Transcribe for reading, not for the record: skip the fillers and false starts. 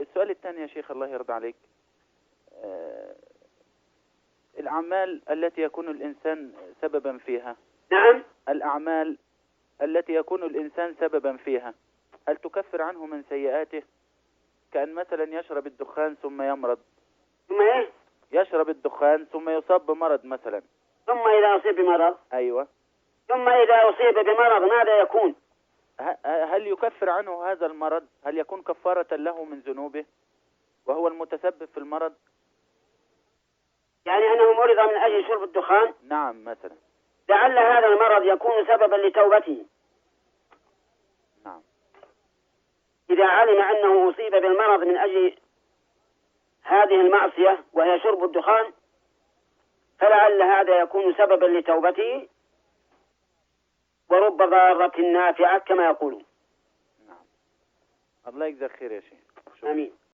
السؤال الثاني يا شيخ الله يرضى عليك، آه، الأعمال التي يكون الإنسان سببا فيها، نعم. الأعمال التي يكون الإنسان سببا فيها هل تكفر عنه من سيئاته؟ كأن مثلا يشرب الدخان ثم يمرض. ثم إيه؟ يشرب الدخان ثم يصاب بمرض مثلا. ثم إذا أصيب بمرض. أيوة. ثم إذا أصيب بمرض ماذا يكون؟ هل يكفر عنه هذا المرض؟ هل يكون كفارة له من ذنوبه وهو المتسبب في المرض؟ يعني أنه مرض من أجل شرب الدخان؟ نعم مثلا. لعل هذا المرض يكون سببا لتوبته. نعم. إذا علم أنه أصيب بالمرض من أجل هذه المعصية وهي شرب الدخان فلعل هذا يكون سببا لتوبته ورب ضارة نافعة كما يقولون. نعم. الله يجزاك خير يا شيخ. آمين.